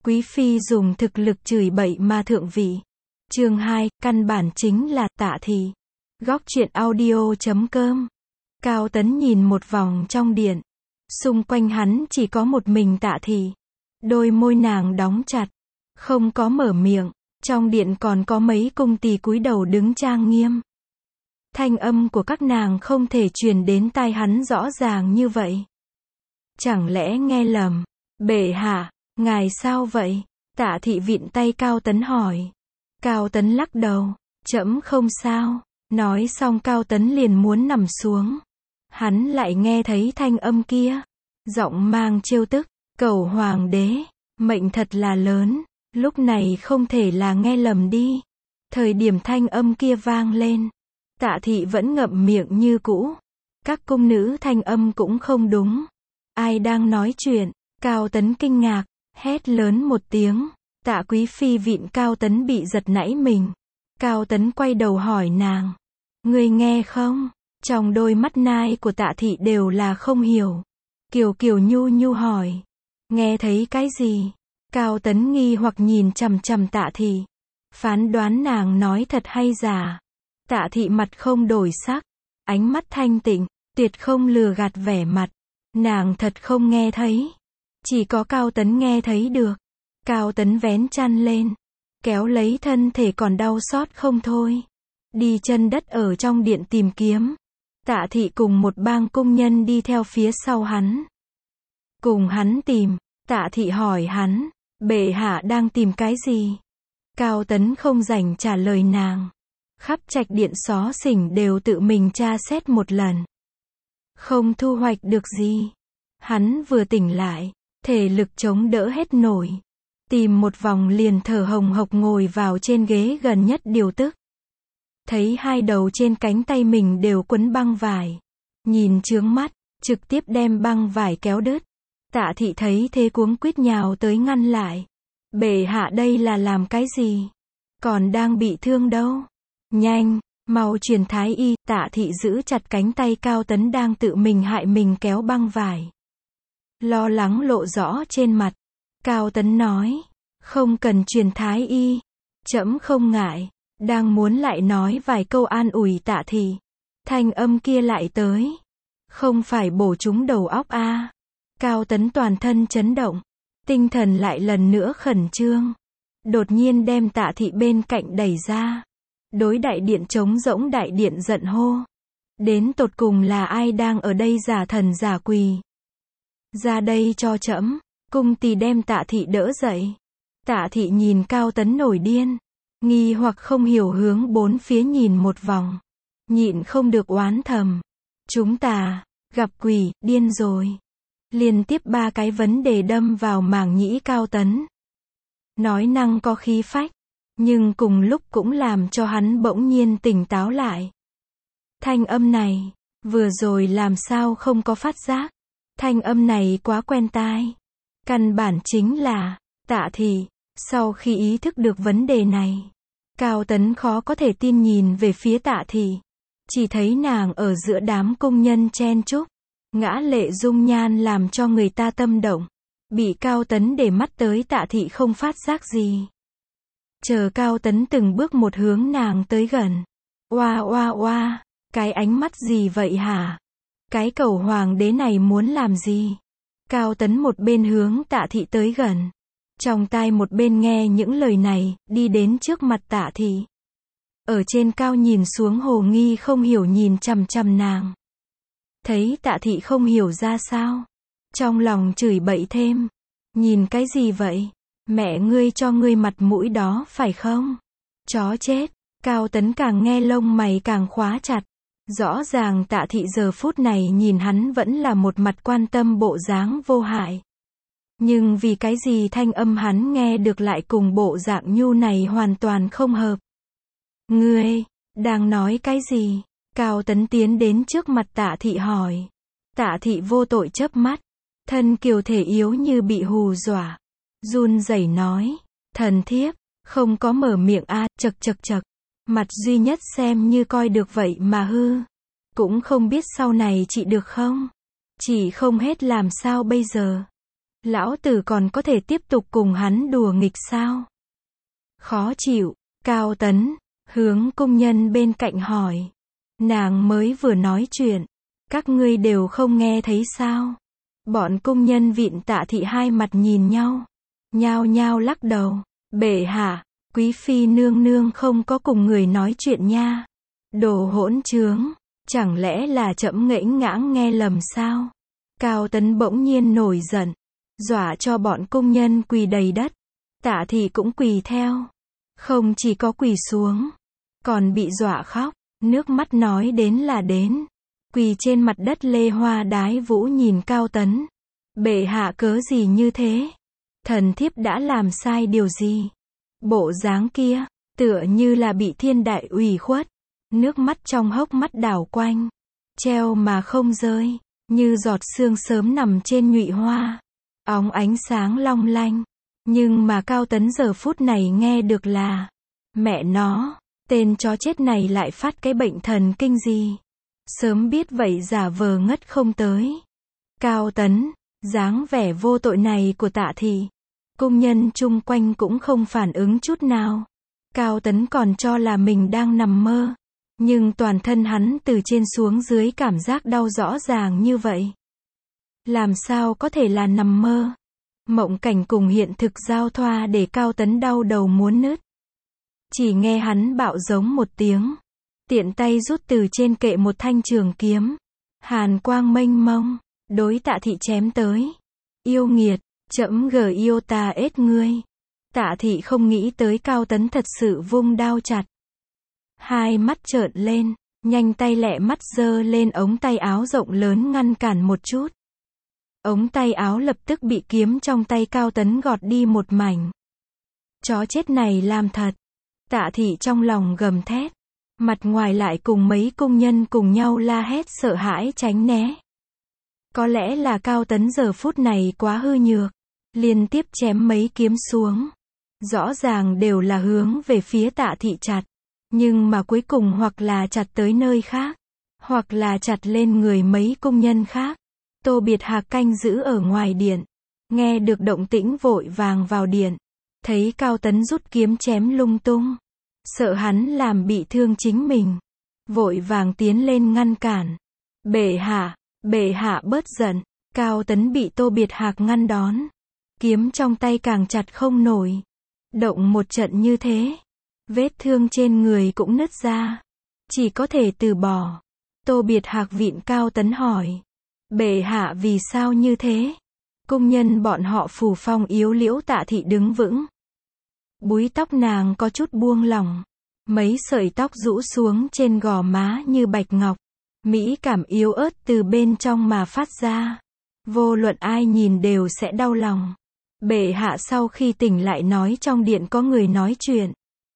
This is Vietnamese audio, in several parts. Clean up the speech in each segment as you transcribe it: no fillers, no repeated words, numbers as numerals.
Quý phi dùng thực lực chửi bậy mà thượng vị. Chương 2, căn bản chính là Tạ Thị. Góc truyện audio.com. Cao Tấn nhìn một vòng trong điện. Xung quanh hắn chỉ có một mình Tạ Thị. Đôi môi nàng đóng chặt, không có mở miệng. Trong điện còn có mấy cung tỳ cúi đầu đứng trang nghiêm. Thanh âm của các nàng không thể truyền đến tai hắn rõ ràng như vậy. Chẳng lẽ nghe lầm? Bệ hạ, ngài sao vậy? Tạ Thị vịn tay Cao Tấn hỏi. Cao Tấn lắc đầu, trẫm không sao. Nói xong Cao Tấn liền muốn nằm xuống. Hắn lại nghe thấy thanh âm kia. Giọng mang trêu tức, cầu hoàng đế, mệnh thật là lớn, lúc này không thể là nghe lầm đi. Thời điểm thanh âm kia vang lên, Tạ Thị vẫn ngậm miệng như cũ. Các cung nữ thanh âm cũng không đúng. Ai đang nói chuyện? Cao Tấn kinh ngạc, hét lớn một tiếng. Tạ Quý phi vịn Cao Tấn bị giật nảy mình. Cao Tấn quay đầu hỏi nàng, ngươi nghe không? Trong đôi mắt nai của Tạ Thị đều là không hiểu. Kiều Kiều nhu nhu hỏi, nghe thấy cái gì? Cao Tấn nghi hoặc nhìn chằm chằm Tạ Thị, phán đoán nàng nói thật hay giả. Tạ Thị mặt không đổi sắc, ánh mắt thanh tịnh, tuyệt không lừa gạt vẻ mặt. Nàng thật không nghe thấy. Chỉ có Cao Tấn nghe thấy được. Cao Tấn vén chăn lên, kéo lấy thân thể còn đau xót không thôi. Đi chân đất ở trong điện tìm kiếm. Tạ Thị cùng một bang cung nhân đi theo phía sau hắn. Cùng hắn tìm. Tạ Thị hỏi hắn, bệ hạ đang tìm cái gì? Cao Tấn không rảnh trả lời nàng. Khắp trạch điện xó xỉnh đều tự mình tra xét một lần. Không thu hoạch được gì. Hắn vừa tỉnh lại, thể lực chống đỡ hết nổi. Tìm một vòng liền thở hồng hộc ngồi vào trên ghế gần nhất điều tức. Thấy hai đầu trên cánh tay mình đều quấn băng vải. Nhìn chướng mắt, trực tiếp đem băng vải kéo đứt. Tạ Thị thấy thế cuống quýt nhào tới ngăn lại. Bệ hạ đây là làm cái gì? Còn đang bị thương đâu? Nhanh, mau truyền thái y. Tạ Thị giữ chặt cánh tay Cao Tấn đang tự mình hại mình kéo băng vải. Lo lắng lộ rõ trên mặt. Cao Tấn nói, không cần truyền thái y. Trẫm không ngại. Đang muốn lại nói vài câu an ủi Tạ Thị. Thanh âm kia lại tới. Không phải bổ trúng đầu óc a. Cao Tấn toàn thân chấn động. Tinh thần lại lần nữa khẩn trương. Đột nhiên đem Tạ Thị bên cạnh đẩy ra. Đối đại điện trống rỗng đại điện giận hô. Đến tột cùng là ai đang ở đây giả thần giả quỷ? Ra đây cho trẫm. Cung tỳ đem Tạ Thị đỡ dậy. Tạ Thị nhìn Cao Tấn nổi điên. Nghi hoặc không hiểu hướng bốn phía nhìn một vòng. Nhịn không được oán thầm. Chúng ta, gặp quỷ, điên rồi. Liên tiếp 3 cái vấn đề đâm vào màng nhĩ Cao Tấn. Nói năng có khí phách, nhưng cùng lúc cũng làm cho hắn bỗng nhiên tỉnh táo lại. Thanh âm này, vừa rồi làm sao không có phát giác. Thanh âm này quá quen tai. Căn bản chính là Tạ Thị. Sau khi ý thức được vấn đề này, Cao Tấn khó có thể tin nhìn về phía Tạ Thị. Chỉ thấy nàng ở giữa đám công nhân chen chúc. Ngã lệ dung nhan làm cho người ta tâm động. Bị Cao Tấn để mắt tới Tạ Thị không phát giác gì. Chờ Cao Tấn từng bước một hướng nàng tới gần. Oa oa oa, cái ánh mắt gì vậy hả? Cái cầu hoàng đế này muốn làm gì? Cao Tấn một bên hướng Tạ Thị tới gần. Trong tai một bên nghe những lời này, đi đến trước mặt Tạ Thị. Ở trên cao nhìn xuống hồ nghi không hiểu nhìn chằm chằm nàng. Thấy Tạ Thị không hiểu ra sao. Trong lòng chửi bậy thêm. Nhìn cái gì vậy? Mẹ ngươi cho ngươi mặt mũi đó phải không? Chó chết. Cao Tấn càng nghe lông mày càng khóa chặt. Rõ ràng Tạ Thị giờ phút này nhìn hắn vẫn là một mặt quan tâm bộ dáng vô hại. Nhưng vì cái gì thanh âm hắn nghe được lại cùng bộ dạng nhu này hoàn toàn không hợp. Ngươi, đang nói cái gì? Cao Tấn tiến đến trước mặt Tạ Thị hỏi. Tạ Thị vô tội chớp mắt. Thân kiều thể yếu như bị hù dọa. Run rẩy nói. Thần thiếp, không có mở miệng a. Chật chật chật. Mặt duy nhất xem như coi được vậy mà hư. Cũng không biết sau này chị được không? Chị không hết làm sao bây giờ? Lão tử còn có thể tiếp tục cùng hắn đùa nghịch sao? Khó chịu, Cao Tấn, hướng cung nhân bên cạnh hỏi. Nàng mới vừa nói chuyện, các ngươi đều không nghe thấy sao? Bọn cung nhân vịn Tạ Thị hai mặt nhìn nhau, nhao nhao lắc đầu. Bệ hạ, quý phi nương nương không có cùng người nói chuyện nha. Đồ hỗn trướng, chẳng lẽ là trẫm ngễnh ngãng nghe lầm sao? Cao Tấn bỗng nhiên nổi giận, dọa cho bọn cung nhân quỳ đầy đất. Tạ Thị cũng quỳ theo. Không chỉ có quỳ xuống, còn bị dọa khóc, nước mắt nói đến là đến. Quỳ trên mặt đất lê hoa đái vũ nhìn Cao Tấn. Bệ hạ cớ gì như thế? Thần thiếp đã làm sai điều gì? Bộ dáng kia, tựa như là bị thiên đại ủy khuất. Nước mắt trong hốc mắt đảo quanh, treo mà không rơi, như giọt sương sớm nằm trên nhụy hoa, óng ánh sáng long lanh. Nhưng mà Cao Tấn giờ phút này nghe được là, mẹ nó, tên chó chết này lại phát cái bệnh thần kinh gì? Sớm biết vậy giả vờ ngất không tới. Cao Tấn, dáng vẻ vô tội này của Tạ Thị, cung nhân chung quanh cũng không phản ứng chút nào. Cao Tấn còn cho là mình đang nằm mơ, nhưng toàn thân hắn từ trên xuống dưới cảm giác đau rõ ràng như vậy. Làm sao có thể là nằm mơ? Mộng cảnh cùng hiện thực giao thoa để Cao Tấn đau đầu muốn nứt. Chỉ nghe hắn bạo giống một tiếng, tiện tay rút từ trên kệ một thanh trường kiếm, hàn quang mênh mông, đối Tạ Thị chém tới. Yêu nghiệt, trẫm yêu ta ết ngươi. Tạ Thị không nghĩ tới Cao Tấn thật sự vung đao chặt. Hai mắt trợn lên, nhanh tay lẹ mắt giơ lên ống tay áo rộng lớn ngăn cản một chút. Ống tay áo lập tức bị kiếm trong tay Cao Tấn gọt đi một mảnh. Chó chết này làm thật. Tạ Thị trong lòng gầm thét, mặt ngoài lại cùng mấy cung nhân cùng nhau la hét sợ hãi tránh né. Có lẽ là Cao Tấn giờ phút này quá hư nhược, liên tiếp chém mấy kiếm xuống. Rõ ràng đều là hướng về phía Tạ Thị chặt, nhưng mà cuối cùng hoặc là chặt tới nơi khác, hoặc là chặt lên người mấy cung nhân khác. Tô Biệt Hạc canh giữ ở ngoài điện, nghe được động tĩnh vội vàng vào điện, thấy Cao Tấn rút kiếm chém lung tung, sợ hắn làm bị thương chính mình, vội vàng tiến lên ngăn cản. Bệ hạ bớt giận. Cao Tấn bị Tô Biệt Hạc ngăn đón, kiếm trong tay càng chặt không nổi. Động một trận như thế, vết thương trên người cũng nứt ra, chỉ có thể từ bỏ. Tô Biệt Hạc vịn Cao Tấn hỏi, bệ hạ vì sao như thế? Cung nhân bọn họ phù phong yếu liễu Tạ Thị đứng vững. Búi tóc nàng có chút buông lỏng, mấy sợi tóc rũ xuống trên gò má như bạch ngọc, mỹ cảm yếu ớt từ bên trong mà phát ra. Vô luận ai nhìn đều sẽ đau lòng. Bệ hạ sau khi tỉnh lại nói trong điện có người nói chuyện.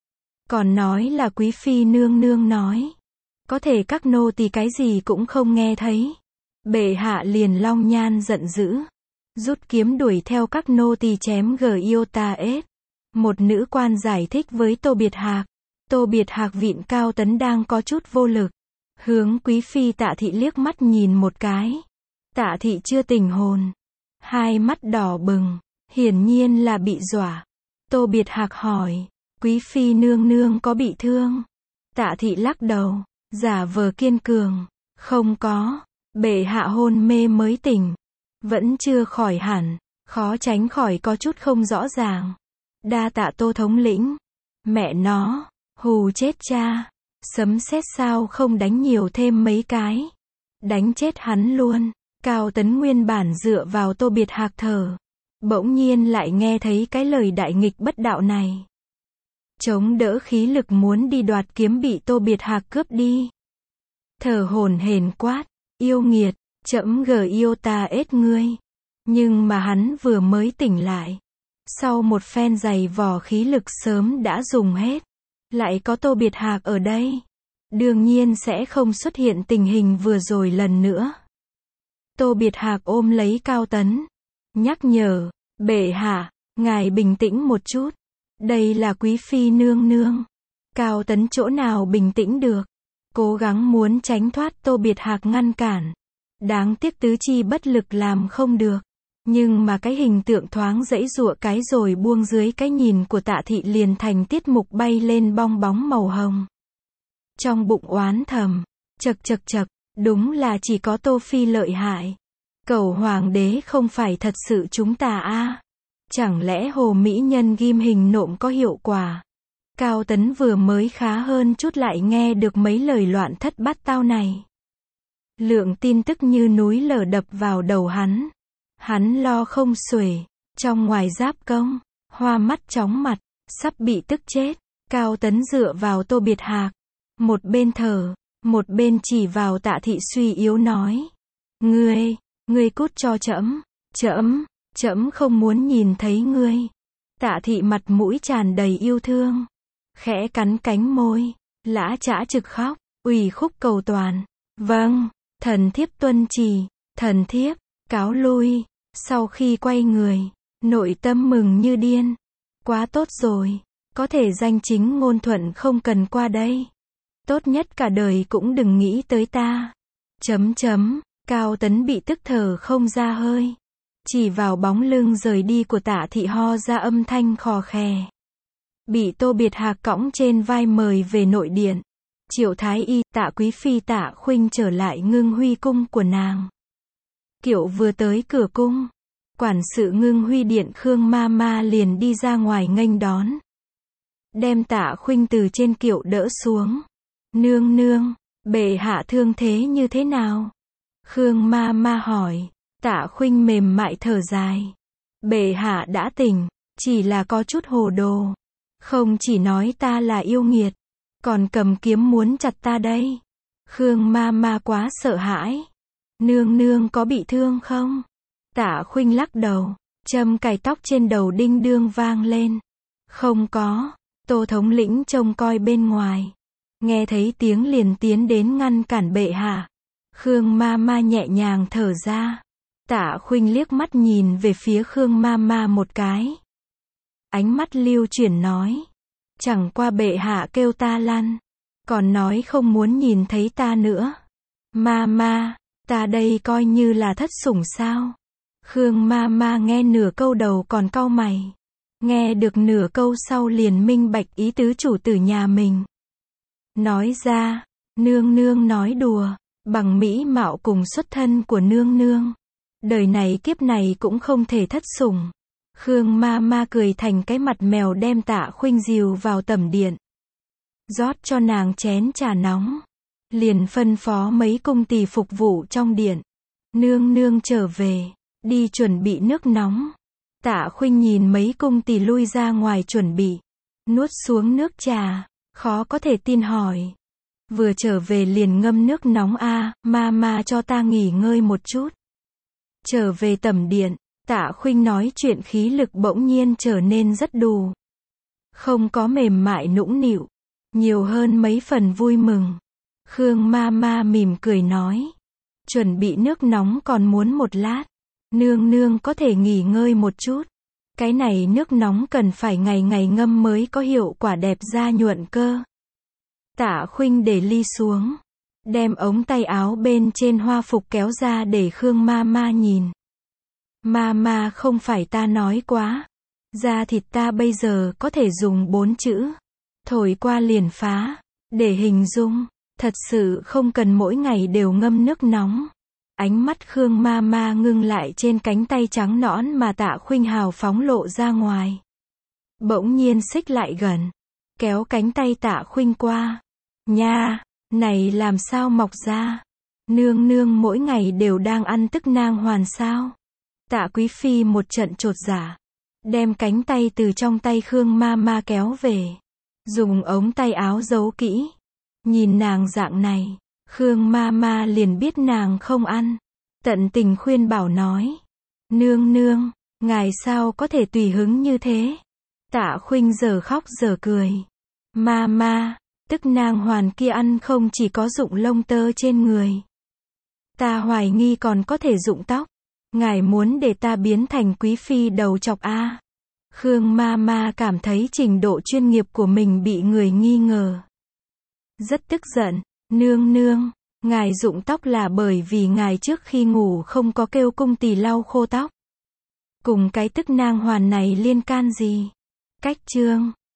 Còn nói là quý phi nương nương nói. Có thể các nô tỳ cái gì cũng không nghe thấy. Bệ hạ liền long nhan giận dữ, rút kiếm đuổi theo các nô tỳ chém yêu ta ết. Một nữ quan giải thích với Tô Biệt Hạc. Tô Biệt Hạc vịn Cao Tấn đang có chút vô lực, hướng quý phi Tạ Thị liếc mắt nhìn một cái. Tạ Thị chưa tỉnh hồn, hai mắt đỏ bừng, hiển nhiên là bị dọa. Tô Biệt Hạc hỏi, quý phi nương nương có bị thương? Tạ Thị lắc đầu, giả vờ kiên cường, không có, bệ hạ hôn mê mới tỉnh, vẫn chưa khỏi hẳn, khó tránh khỏi có chút không rõ ràng. Đa tạ Tô thống lĩnh. Mẹ nó, hù chết cha, sấm sét sao không đánh nhiều thêm mấy cái, đánh chết hắn luôn. Cao Tấn nguyên bản dựa vào Tô Biệt Hạc thở, bỗng nhiên lại nghe thấy cái lời đại nghịch bất đạo này. Chống đỡ khí lực muốn đi đoạt kiếm bị Tô Biệt Hạc cướp đi. Thở hổn hển quát, yêu nghiệt, trẫm yêu ta ết ngươi. Nhưng mà hắn vừa mới tỉnh lại, sau một phen giày vò khí lực sớm đã dùng hết, lại có Tô Biệt Hạc ở đây, đương nhiên sẽ không xuất hiện tình hình vừa rồi lần nữa. Tô Biệt Hạc ôm lấy Cao Tấn, nhắc nhở, bệ hạ, ngài bình tĩnh một chút, đây là quý phi nương nương. Cao Tấn chỗ nào bình tĩnh được, cố gắng muốn tránh thoát Tô Biệt Hạc ngăn cản, đáng tiếc tứ chi bất lực làm không được, Nhưng mà cái hình tượng thoáng giãy giụa cái rồi buông dưới cái nhìn của Tạ Thị liền thành tiết mục bay lên bong bóng màu hồng. Trong bụng oán thầm, chậc chậc chậc, đúng là chỉ có Tô Phi lợi hại. Cầu hoàng đế không phải thật sự chúng ta a? Chẳng lẽ hồ mỹ nhân ghim hình nộm có hiệu quả? Cao Tấn vừa mới khá hơn chút lại nghe được mấy lời loạn thất bát tao này. Lượng tin tức như núi lở đập vào đầu hắn. Hắn lo không xuể, trong ngoài giáp công, hoa mắt chóng mặt, sắp bị tức chết. Cao Tấn dựa vào Tô Biệt Hạc, một bên thở, một bên chỉ vào Tạ Thị suy yếu nói. Ngươi cút cho trẫm, trẫm không muốn nhìn thấy ngươi. Tạ Thị mặt mũi tràn đầy yêu thương, khẽ cắn cánh môi, lã chã trực khóc, ủy khúc cầu toàn. Vâng, thần thiếp tuân chỉ, thần thiếp, cáo lui. Sau khi quay người, nội tâm mừng như điên. Quá tốt rồi, có thể danh chính ngôn thuận không cần qua đây. Tốt nhất cả đời cũng đừng nghĩ tới ta. Cao Tấn bị tức thở không ra hơi. Chỉ vào bóng lưng rời đi của Tạ Thị ho ra âm thanh khò khè. Bị Tô Biệt Hạc cõng trên vai mời về nội điện. Triệu Thái Y, Tạ Quý Phi Tạ Khuynh trở lại Ngưng Huy cung của nàng. Kiệu vừa tới cửa cung, quản sự Ngưng Huy điện Khương Ma Ma liền đi ra ngoài nghênh đón. Đem Tạ Khuynh từ trên kiệu đỡ xuống. Nương nương, bệ hạ thương thế như thế nào? Khương Ma Ma hỏi. Tạ Khuynh mềm mại thở dài. Bệ hạ đã tỉnh, chỉ là có chút hồ đồ. Không chỉ nói ta là yêu nghiệt, còn cầm kiếm muốn chặt ta đây. Khương Ma Ma quá sợ hãi. Nương nương có bị thương không? Tạ Khuynh lắc đầu, châm cài tóc trên đầu đinh đương vang lên. Không có. Tô thống lĩnh trông coi bên ngoài, nghe thấy tiếng liền tiến đến ngăn cản bệ hạ. Khương Ma Ma nhẹ nhàng thở ra. Tạ Khuynh liếc mắt nhìn về phía Khương Ma Ma một cái. Ánh mắt lưu chuyển nói. Chẳng qua bệ hạ kêu ta lăn, còn nói không muốn nhìn thấy ta nữa. Ma Ma, ta đây coi như là thất sủng sao? Khương Ma Ma nghe nửa câu đầu còn cau mày. Nghe được nửa câu sau liền minh bạch ý tứ chủ tử nhà mình. Nói ra, nương nương nói đùa, bằng mỹ mạo cùng xuất thân của nương nương. Đời này kiếp này cũng không thể thất sủng. Khương Ma Ma cười thành cái mặt mèo đem Tạ Khuynh dìu vào tẩm điện. Rót cho nàng chén trà nóng. Liền phân phó mấy cung tỳ phục vụ trong điện. Nương nương trở về, đi chuẩn bị nước nóng. Tạ Khuynh nhìn mấy cung tỳ lui ra ngoài chuẩn bị. Nuốt xuống nước trà, khó có thể tin hỏi. Vừa trở về liền ngâm nước nóng a, Ma Ma cho ta nghỉ ngơi một chút. Trở về tẩm điện, Tạ Khuynh nói chuyện khí lực bỗng nhiên trở nên rất đủ. Không có mềm mại nũng nịu, nhiều hơn mấy phần vui mừng. Khương Ma Ma mỉm cười nói. Chuẩn bị nước nóng còn muốn một lát. Nương nương có thể nghỉ ngơi một chút. Cái này nước nóng cần phải ngày ngày ngâm mới có hiệu quả đẹp da nhuận cơ. Tạ Khuynh để ly xuống. Đem ống tay áo bên trên hoa phục kéo ra để Khương Ma Ma nhìn. Ma Ma không phải ta nói quá. Da thịt ta bây giờ có thể dùng 4 chữ. Thổi qua liền phá. Để hình dung. Thật sự không cần mỗi ngày đều ngâm nước nóng. Ánh mắt Khương Ma Ma ngưng lại trên cánh tay trắng nõn mà Tạ Khuynh hào phóng lộ ra ngoài. Bỗng nhiên xích lại gần. Kéo cánh tay Tạ Khuynh qua. Nha, này làm sao mọc ra? Nương nương mỗi ngày đều đang ăn tức nang hoàn sao? Tạ Quý Phi một trận chột dạ. Đem cánh tay từ trong tay Khương Ma Ma kéo về. Dùng ống tay áo giấu kỹ. Nhìn nàng dạng này, Khương Ma Ma liền biết nàng không ăn. Tận tình khuyên bảo nói. Nương nương, ngài sao có thể tùy hứng như thế? Tạ Khuynh giờ khóc giờ cười. Ma Ma, tức nang hoàn kia ăn không chỉ có dụng lông tơ trên người. Ta hoài nghi còn có thể dụng tóc. Ngài muốn để ta biến thành quý phi đầu chọc a? Khương Ma Ma cảm thấy trình độ chuyên nghiệp của mình bị người nghi ngờ. Rất tức giận. Nương nương, ngài dụng tóc là bởi vì ngài trước khi ngủ không có kêu cung tỳ lau khô tóc. Cùng cái tức nang hoàn này liên can gì? Cách chương